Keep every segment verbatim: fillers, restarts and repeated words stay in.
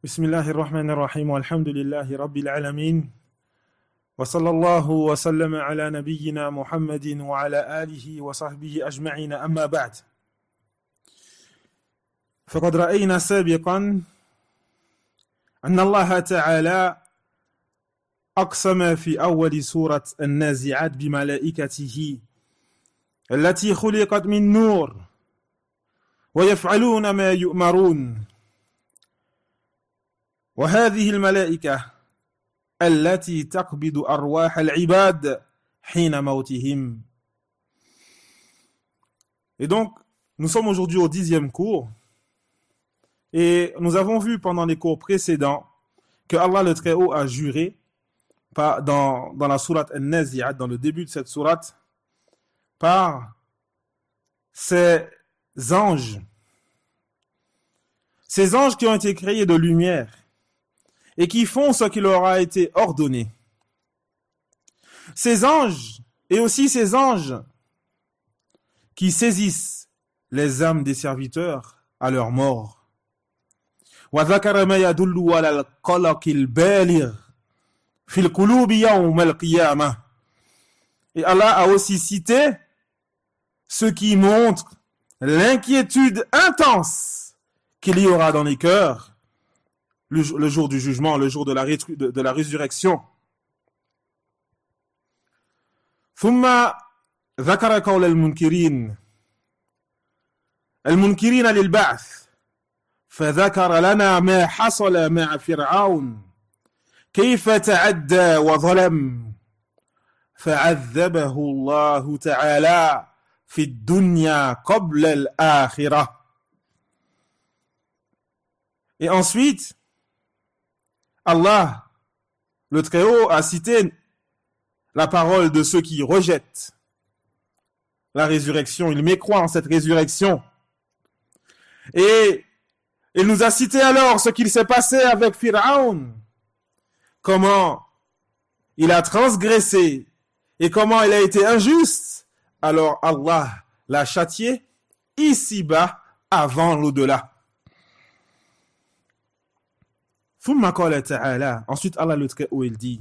Bismillahir Rahmanir Rahim, walhamdulillahi Rabbil Alamin, wa sallallahu wa sallama ala nabiyyina Muhammadin wa ala alihi wa sahbihi ajma'ina amma ba'd. فقد رأينا سابقا أن الله تعالى أقسم في أول سورة النازعات بملائكته التي خلقت من نور ويفعلون ما يؤمرون، وهذه الملائكة التي تقبض أرواح العباد حين موتهم. Et donc, nous sommes aujourd'hui au dixième cours, et nous avons vu pendant les cours précédents que Allah le Très-Haut a juré par, dans, dans la sourate An-Nazi'at, dans le début de cette sourate, par ces anges, ces anges qui ont été créés de lumière et qui font ce qui leur a été ordonné. Ces anges, et aussi ces anges qui saisissent les âmes des serviteurs à leur mort. وذكر ما يدل على القلق البالغ في القلوب يوم القيامة. Et Allah a aussi cité ce qui montre l'inquiétude intense qu'il y aura dans les cœurs le, le jour du jugement, le jour de la, de, de la résurrection. ثم ذكر قول المنكرين المنكرين للبعث فذكر لنا ما حصل مع فرعون كيف تعدى وظلم فعذبه الله تعالى في الدنيا قبل الآخرة. Et ensuite, Allah, le Très-Haut, a cité la parole de ceux qui rejettent la résurrection. Ils mécroient en cette résurrection. Et il nous a cité alors ce qu'il s'est passé avec Pharaon, comment il a transgressé et comment il a été injuste. Alors Allah l'a châtié ici-bas avant l'au-delà. ثم قال تعالى, ensuite Allah le Très-Haut il dit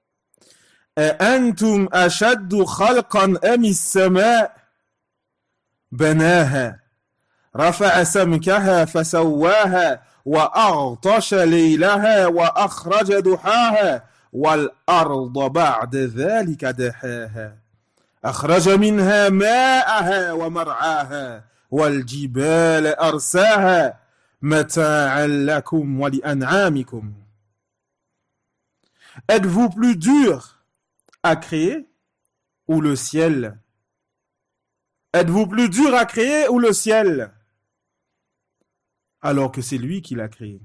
أأنتم أشد خلقا أم السماء بناها رفع سمكها فسواها وأغطش ليلها وأخرج ضحاها والأرض بعد ذلك دحاها أخرج منها ماءها ومرعاها والجبال أرساها متاعا لكم ولأنعامكم. Êtes-vous plus dur à créer ou le ciel? Êtes-vous plus dur à créer ou le ciel? Alors que c'est lui qui l'a créé.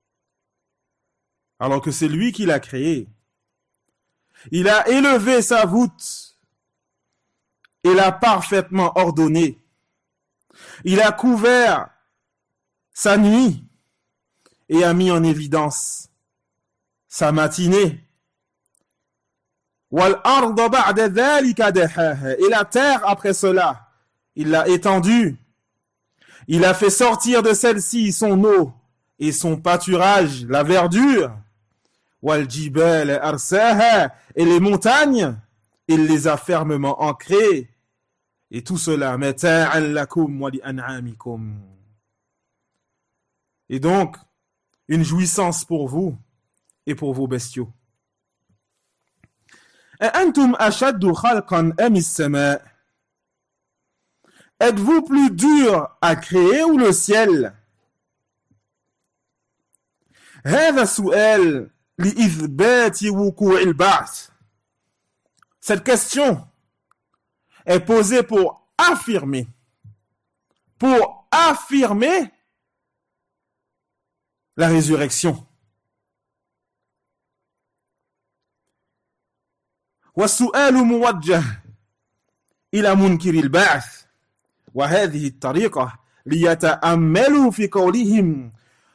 Alors que c'est lui qui l'a créé. Il a élevé sa voûte et l'a parfaitement ordonnée. Il a couvert sa nuit et a mis en évidence sa matinée. وَالْأَرْضَ بَعْدَ ذَلِكَ دَحَاهَا. Et la terre après cela, il l'a étendue. Il a fait sortir de celle-ci son eau et son pâturage, la verdure. وَالْجِبَالَ أَرْسَاهَا. Et les montagnes, il les a fermement ancrées. Et tout cela, مَتَاعًا لَكُمْ وَلِأَنْعَامِكُمْ. Et donc, une jouissance pour vous et pour vos bestiaux. أأنتم أشد خلقا أم السماء. Êtes-vous plus dur à créer ou le ciel? هذا سؤال لإثبات وقوع البعث. Cette question est posée pour affirmer, pour affirmer la résurrection. والسؤال موجه إلى منكر البعث وهذه الطريقة ليتأملوا في قولهم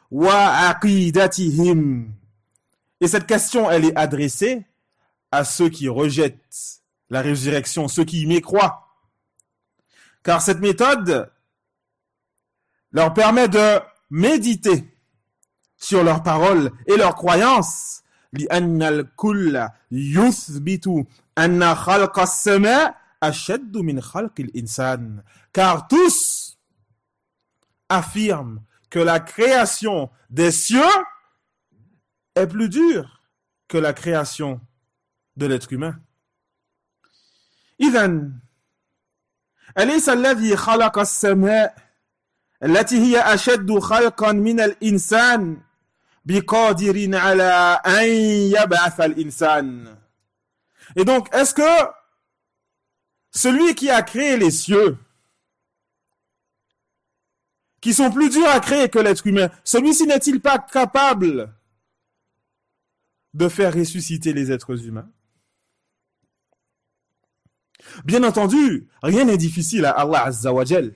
وعقيدتهم. Et cette question, elle est adressée à ceux qui rejettent la résurrection, ceux qui y mécroient. Car cette méthode leur permet de méditer sur leurs paroles et leurs croyances. لأن الكل يثبت أن خلق السماء أشد من خلق الإنسان. Car tous affirment que la création des cieux est plus dure que la création de l'être humain. إذن أليس الذي خلق السماء التي هي أشد خلقا من الإنسان بقادر على أن يبعث الإنسان. Et donc, est-ce que celui qui a créé les cieux, qui sont plus durs à créer que l'être humain, celui-ci n'est-il pas capable de faire ressusciter les êtres humains? Bien entendu, rien n'est difficile à Allah Azza wa Jal.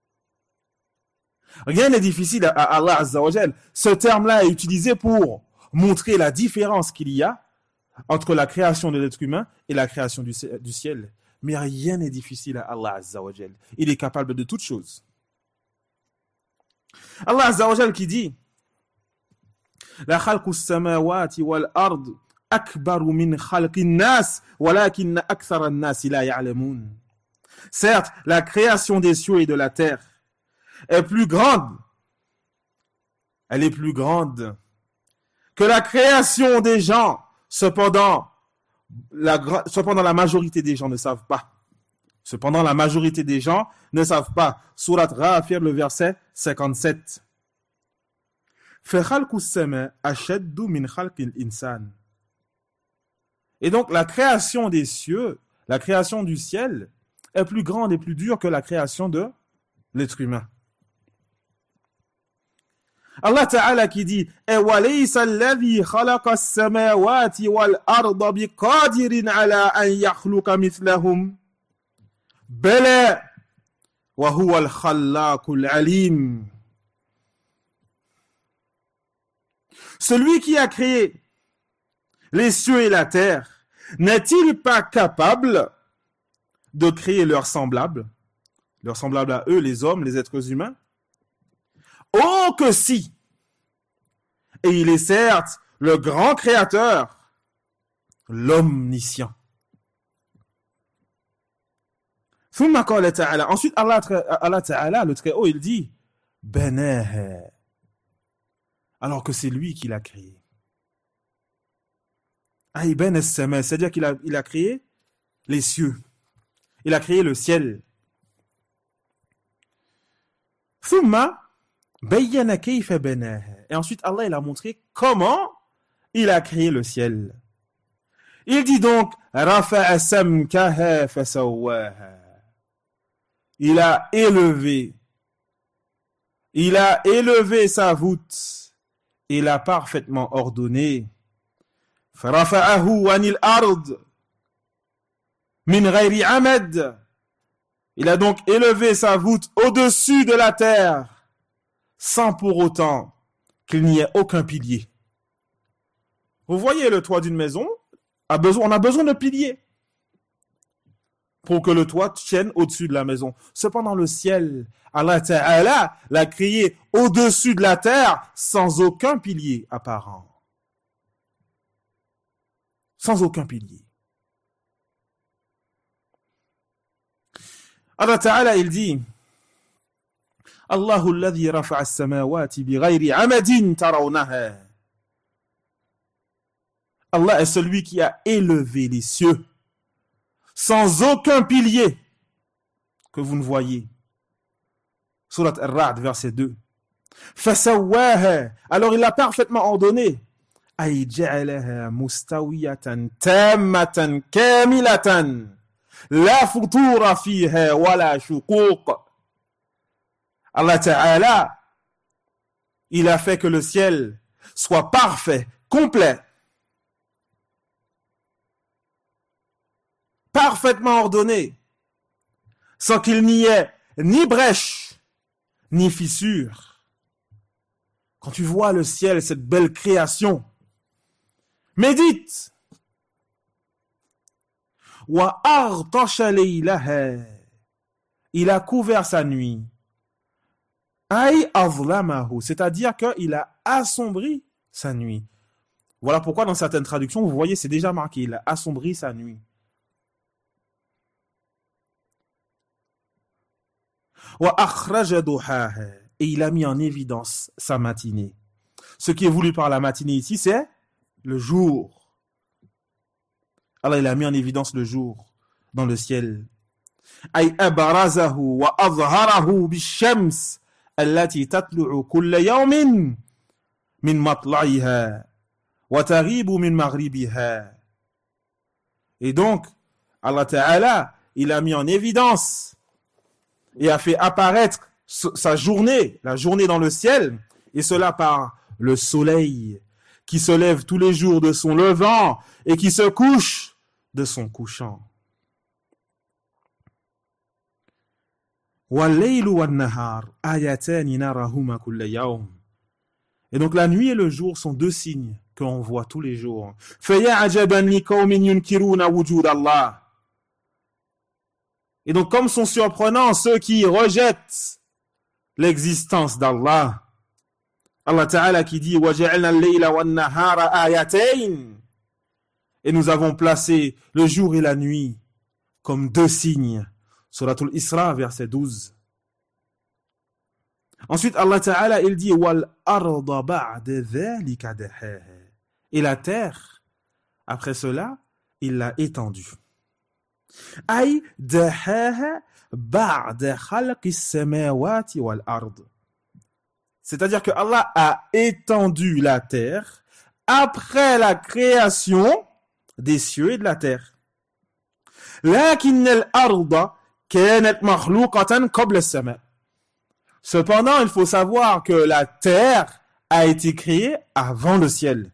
Rien n'est difficile à Allah Azza wa Jal. Ce terme-là est utilisé pour montrer la différence qu'il y a entre la création de l'être humain et la création du, du ciel. Mais rien n'est difficile à Allah Azza wa Jal. Il est capable de toutes choses. Allah Azza wa Jal qui dit La khalqu samawati wal ard akbaru min khalqin nas walakin akthara an-nas la ya'lamun. Certes, la création des cieux et de la terre est plus grande. Elle est plus grande que la création des gens. Cependant, la, cependant, la majorité des gens ne savent pas. Cependant, la majorité des gens ne savent pas. Surat Ghafir, le verset cinquante-sept. Et donc, la création des cieux, la création du ciel, est plus grande et plus dure que la création de l'être humain. Allah Ta'ala qui dit وَلَيْسَ الَّذِي خَلَقَ السَّمَاوَاتِ وَالْأَرْضَ بِقَادِرٍ عَلَىٰ أَنْ يَخْلُقَ مِثْلَهُمْ بَلَى وَهُوَ الْخَلَّاقُ الْعَلِيمُ. Celui qui a créé les cieux et la terre, n'est-il pas capable de créer leurs semblables, leurs semblables à eux, les hommes, les êtres humains? Oh que si! Et il est certes le grand créateur, l'omniscient. Ensuite, Allah, Allah Ta'ala, le Très-Haut, il dit Banaha, alors que c'est lui qui l'a créé. Ay ben as-sama, c'est-à-dire qu'il a, il a créé les cieux. Il a créé le ciel. Thumma bayyana kayfa banaha. Et ensuite, Allah il a montré comment il a créé le ciel. Il dit donc rafa'a samkaha fasawwaha. Il a élevé. Il a élevé sa voûte. Il a parfaitement ordonné. Farafa'ahu anil ard min ghayri amad. Il a donc élevé sa voûte au-dessus de la terre, sans pour autant qu'il n'y ait aucun pilier. Vous voyez, le toit d'une maison, a besoin, on a besoin de piliers pour que le toit tienne au-dessus de la maison. Cependant, le ciel, Allah Ta'ala l'a créé au-dessus de la terre, sans aucun pilier apparent. Sans aucun pilier. Allah Ta'ala, il dit Allahu alladhi rafa'a as-samawati bighayri amadin tarawnaha. Allah est celui qui a élevé les cieux sans aucun pilier que vous ne voyez. Surat Ar-Ra'd, verset deux. Fasawwaha, alors il a parfaitement ordonné. Ay ja'alaha mustawiyatan tammatan kamilatan la futura fiha wala shuquq. Allah Ta'ala, il a fait que le ciel soit parfait, complet, parfaitement ordonné, sans qu'il n'y ait ni brèche, ni fissure. Quand tu vois le ciel, cette belle création, médite. Wa artasha laylaha. Il a couvert sa nuit. Ay azlamahu, c'est-à-dire qu'il a assombri sa nuit. Voilà pourquoi dans certaines traductions, vous voyez, c'est déjà marqué, il a assombri sa nuit. Wa akhraja duhaha, et il a mis en évidence sa matinée. Ce qui est voulu par la matinée ici, c'est le jour. Allah, il a mis en évidence le jour dans le ciel. Ay abarazahu wa azharahu bishams allati tatlu'u kulla yawmin min matla'iha wa taghibu min maghribiha. Et donc, Allah Ta'ala, il a mis en évidence et a fait apparaître sa journée, la journée dans le ciel, et cela par le soleil qui se lève tous les jours de son levant et qui se couche de son couchant. وَاللَّيْلُ وَالنَّهَارُ آيَاتَانِ نَرَاهُمَا كُلَّ يَوْمٍ. Et donc la nuit et le jour sont deux signes que l'on voit tous les jours. فَيَا عَجَبًا لِقَوْمٍ يُنْكِرُونَ وُجُودَ اللَّهِ. Et donc comme sont surprenants ceux qui rejettent l'existence d'Allah. Allah Ta'ala qui dit وَجَعَلْنَا اللَّيْلَ وَالنَّهَارَ آيَاتَيْنِ. Et nous avons placé le jour et la nuit comme deux signes. Suratul Isra, verset douze. Ensuite, Allah Ta'ala, il dit Wal arda ba'da dhalika dahaha. Et la terre, après cela, il l'a étendue. Ay dahaha ba'da khalqis samawati wal ard. C'est-à-dire que Allah a étendu la terre après la création des cieux et de la terre. Lakin al-arda kanat makhluqatan qabla as-sama'. Cependant, il faut savoir que la terre a été créée avant le ciel.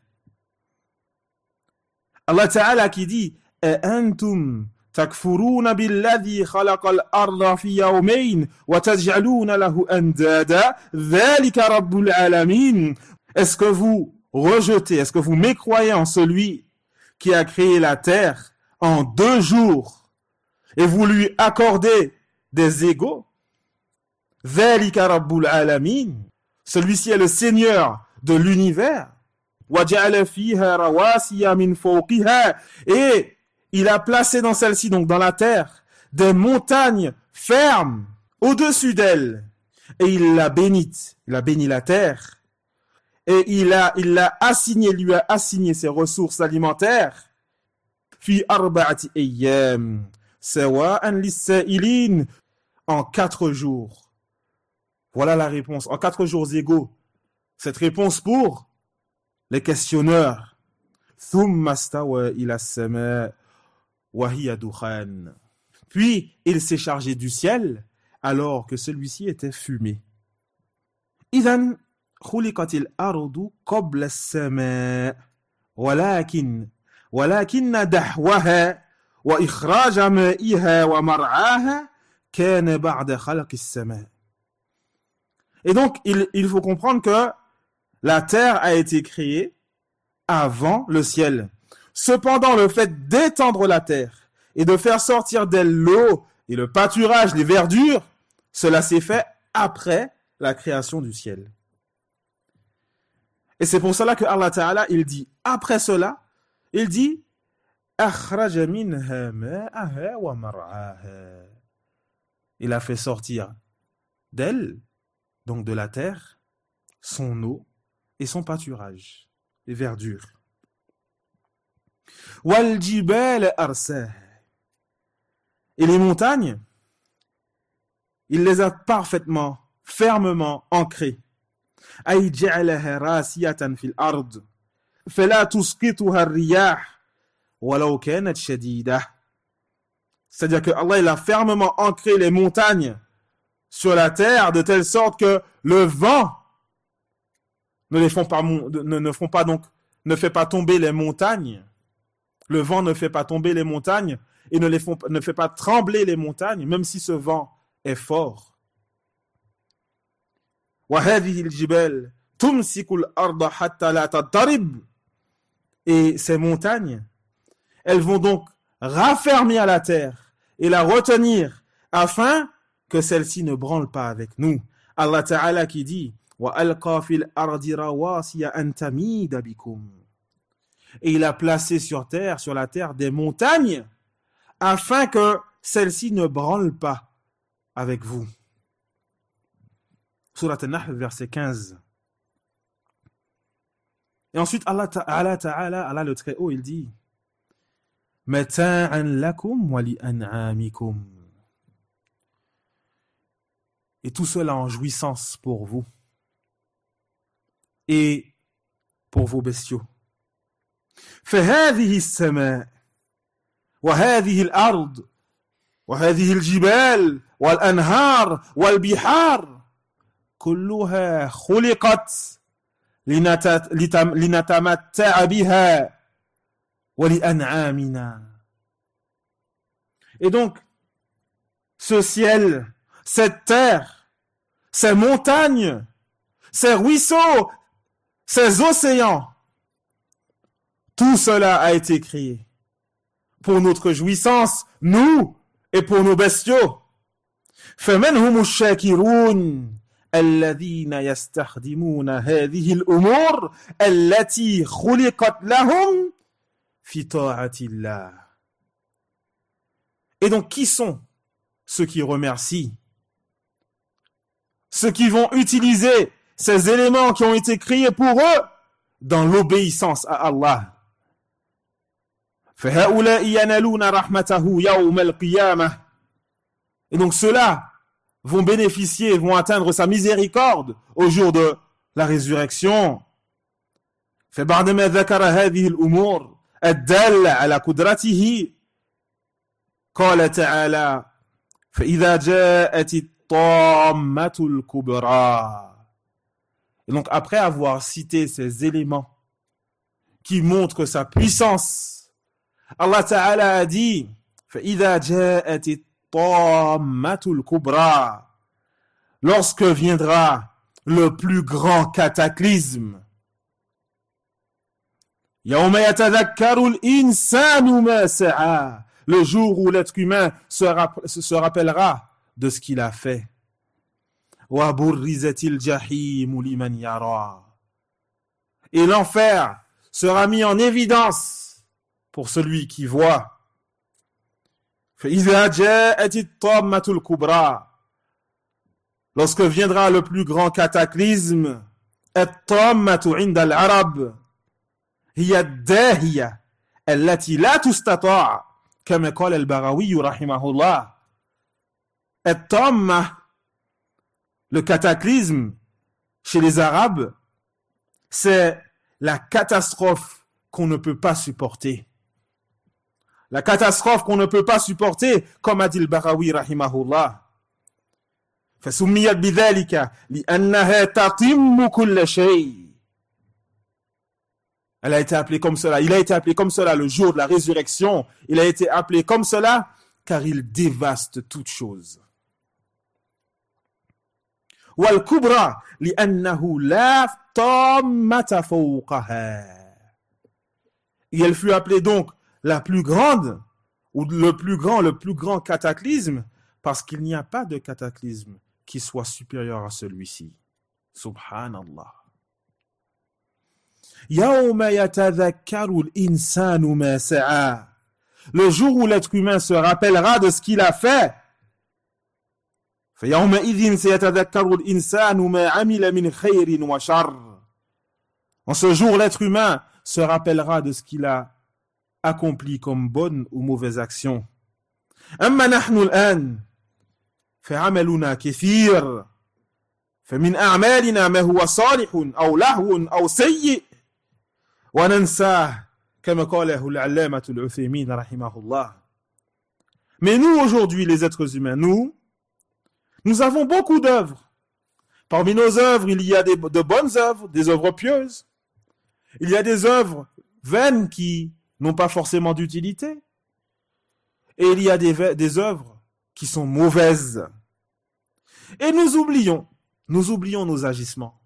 Allah Ta'ala qui dit أَأَنْتُمْ تَكْفُرُونَ بِالَّذِي خَلَقَ الْأَرْضَ فِي يَوْمَيْنِ وَتَجْعَلُونَ لَهُ أَنْدَادًا ذَلِكَ رَبُّ الْعَالَمِينَ. Est-ce que vous rejetez, est-ce que vous mécroyez en celui qui a créé la terre en deux jours et vous lui accordez des égaux? Dhalika Rabbul Alamin. Celui-ci est le Seigneur de l'univers. Waja'ala fiha rawasiya min fawqiha. Et il a placé dans celle-ci, donc dans la terre, des montagnes fermes au-dessus d'elle. Et il l'a bénite. Il a béni la terre. Et il a, il l'a assigné, lui a assigné ses ressources alimentaires. Fi arba'ati ayyam. Sawa'an lis-sa'ilin. En quatre jours. Voilà la réponse. En quatre jours égaux. Cette réponse pour les questionneurs. Thumma stawa ila as-sama' wa hiya dukhan. Puis il s'est chargé du ciel alors que celui-ci était fumé. Idhan khuliqatil ardu qabla as-sama' walakin walakin dahwaha wa ikhraj ma'iha wa mar'aha kana ba'da khalqi as-sama'. Et donc, il, il faut comprendre que la terre a été créée avant le ciel. Cependant, le fait d'étendre la terre et de faire sortir d'elle l'eau et le pâturage, les verdures, cela s'est fait après la création du ciel. Et c'est pour cela que Allah Ta'ala, il dit, après cela, il dit أَخْرَجَ مِنْهَا مَاءَهَا وَمَرْعَاهَا. Il a fait sortir d'elle, donc de la terre, son eau et son pâturage, les verdures. Wal jibal arsah. Et les montagnes, il les a parfaitement, fermement ancrées. Ay ja'alaha rasiyatan fil ard, fala tusqituha ar-riyah walau kanat shadidah. C'est-à-dire que Allah il a fermement ancré les montagnes sur la terre de telle sorte que le vent ne les font pas ne, ne font pas donc ne fait pas tomber les montagnes. Le vent ne fait pas tomber les montagnes et ne les font, ne fait pas trembler les montagnes même si ce vent est fort. Wa hadhihi al-jibal tumsiku al-ardha hatta la tadarib. Et ces montagnes, elles vont donc raffermir la terre et la retenir afin que celle-ci ne branle pas avec nous. Allah Ta'ala qui dit وألقى في الأرض رواسي أن تميد بكم. Et il a placé sur terre, sur la terre, des montagnes afin que celles-ci ne branlent pas avec vous. Surat An-Nahl, verset quinze. Et ensuite, Allah Ta'ala, Ta'ala, Allah le Très-Haut, il dit Mata'an lakum wa li an'amikum. Et tout cela en jouissance pour vous et pour vos bestiaux. فهذه السماء وهذه الأرض وهذه الجبال والأنهار والبحار كلها خلقت لنتمتع بها ولأنعامنا. Et donc, ce ciel, cette terre, ces montagnes, ces ruisseaux, ces océans, tout cela a été créé pour notre jouissance, nous et pour nos bestiaux. فمنهم الشاكرون الذين يستخدمون هذه الأمور التي خلقت لهم في طاعة الله. Et donc, qui sont ceux qui remercient? Ceux qui vont utiliser ces éléments qui ont été créés pour eux dans l'obéissance à Allah. فهؤلاء ينالون رحمته يوم القيامة. Et donc ceux-là vont bénéficier, vont atteindre sa miséricorde au jour de la résurrection. فبعدما ذكر هذه الأمور الدالة على قدرته قال تعالى فإذا جاءت الطامة الكبرى. Et donc après avoir cité ces éléments qui montrent sa puissance, Allah Ta'ala a dit فإذا جاءت الطامة الكبرى, lorsque viendra le plus grand cataclysme. يوم يتذكر الإنسان ما سعى, le jour où l'être humain se, rapp- se rappellera de ce qu'il a fait. وبرزت الجحيم لمن يرى, et l'enfer sera mis en évidence pour celui qui voit. فإذا جاءت الطامة الكبرى, lorsque viendra le plus grand cataclysme. الطامة عند العرب هي الداهية التي لا تستطاع كما قال البغوي رحمه الله. الطامة, le cataclysme chez les Arabes, c'est la catastrophe qu'on ne peut pas supporter. La catastrophe qu'on ne peut pas supporter, comme a dit le Baghawi rahimahullah. فسميت بذلك لأنها تتم كل شيء. Elle a été appelée comme cela. Il a été appelé comme cela le jour de la résurrection. Il a été appelé comme cela car il dévaste toute chose. والكبرى لأنه لا طامة فوقها. Et elle fut appelée donc la plus grande, ou le plus grand, le plus grand cataclysme, parce qu'il n'y a pas de cataclysme qui soit supérieur à celui-ci. Subhanallah. يوم يتذكر الإنسان ما سعى, le jour où l'être humain se rappellera de ce qu'il a fait. فيومئذ سيتذكر الإنسان ما عمل من خير وشر. En ce jour, l'être humain se rappellera de ce qu'il a accompli comme bonne ou mauvaise action. أما نحن الآن فعملنا كثير فمن أعمالنا ما هو صالح أو لهو أو سيء وننساه كما قاله العلامة العثيمين رحمه الله. Mais nous aujourd'hui, les êtres humains, nous, nous avons beaucoup d'œuvres. Parmi nos œuvres, il y a des, de bonnes œuvres, des œuvres pieuses. Il y a des œuvres vaines qui n'ont pas forcément d'utilité. Et il y a des, des œuvres qui sont mauvaises. Et nous oublions, nous oublions nos agissements.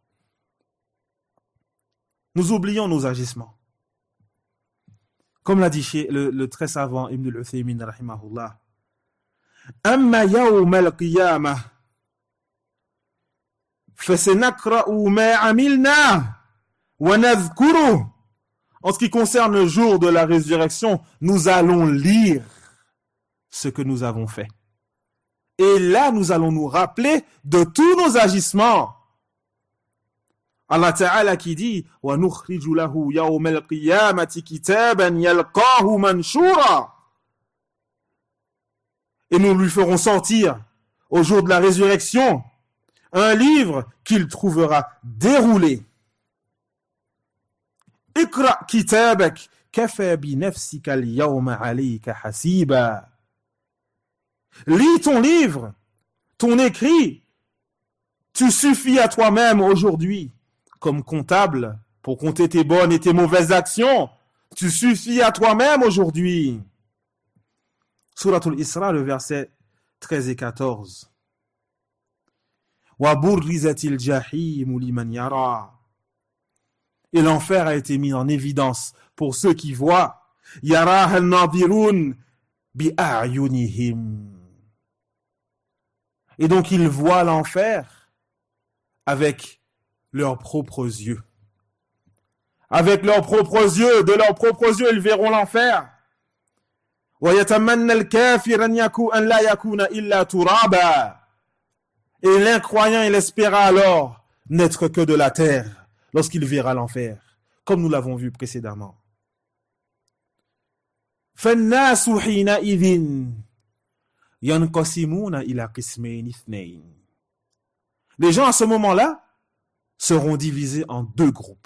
Nous oublions nos agissements. Comme l'a dit le, le très savant Ibn al-Uthaymin rahimahullah. Amma yawm al-qiyamah فَسَنَقْرَأُ مَا عَمِلْنَا وَنَذْكُرُهُ. En ce qui concerne le jour de la résurrection, nous allons lire ce que nous avons fait. Et là, nous allons nous rappeler de tous nos agissements. Allah Ta'ala qui dit وَنُخْرِجُ لَهُ يَوْمَ الْقِيَامَةِ كِتَابًا يَلْقَاهُ مَنْشُورًا. Et nous lui ferons sortir au jour de la résurrection un livre qu'il trouvera déroulé. اقرأ كتابك كفى بنفسك اليوم عليك حسيبا. Lis ton livre, ton écrit. Tu suffis à toi-même aujourd'hui comme comptable pour compter tes bonnes et tes mauvaises actions. Tu suffis à toi-même aujourd'hui. Souratul Isra, le verset treize et quatorze. وَبُرِّزَتِ الْجَحِيمُ لِمَنْ يَرَى. Et l'enfer a été mis en évidence pour ceux qui voient. يَرَاهَا النَّاظِرُونَ بِأَعْيُنِهِمْ. Et donc ils voient l'enfer avec leurs propres yeux. Avec leurs propres yeux, de leurs propres yeux, ils verront l'enfer. وَيَتَمَنَّى الْكَافِرَ أَنْ لَا يَكُونَ إِلَّا تُرَابًا. Et l'incroyant, il espéra alors n'être que de la terre lorsqu'il verra l'enfer, comme nous l'avons vu précédemment. فَالنَّاسُ حِينَئِذٍ يَنْقَسِمُونَ إِلَى قِسْمَيْنِ اثْنَيْنِ. Les gens à ce moment-là seront divisés en deux groupes.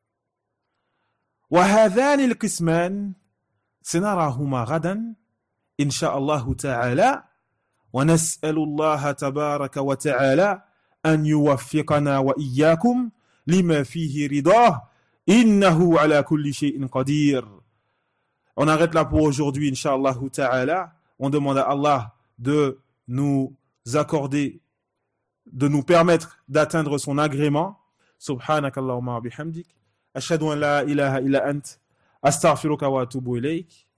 وَهَذَانِ الْقِسْمَانِ سنراهما غدا إن شاء الله تعالى ونسأل الله تبارك وتعالى أن يوفقنا وإياكم لما فيه رضاه إنه على كل شيء قدير. On arrête là pour aujourd'hui, Inch'Allah ta'ala. On demande à Allah de nous accorder, de nous permettre d'atteindre son agrément. Subhanakallahumma bihamdik. Ashhadu an la ilaha illa ant. Astaghfiruka wa atubu ilayk.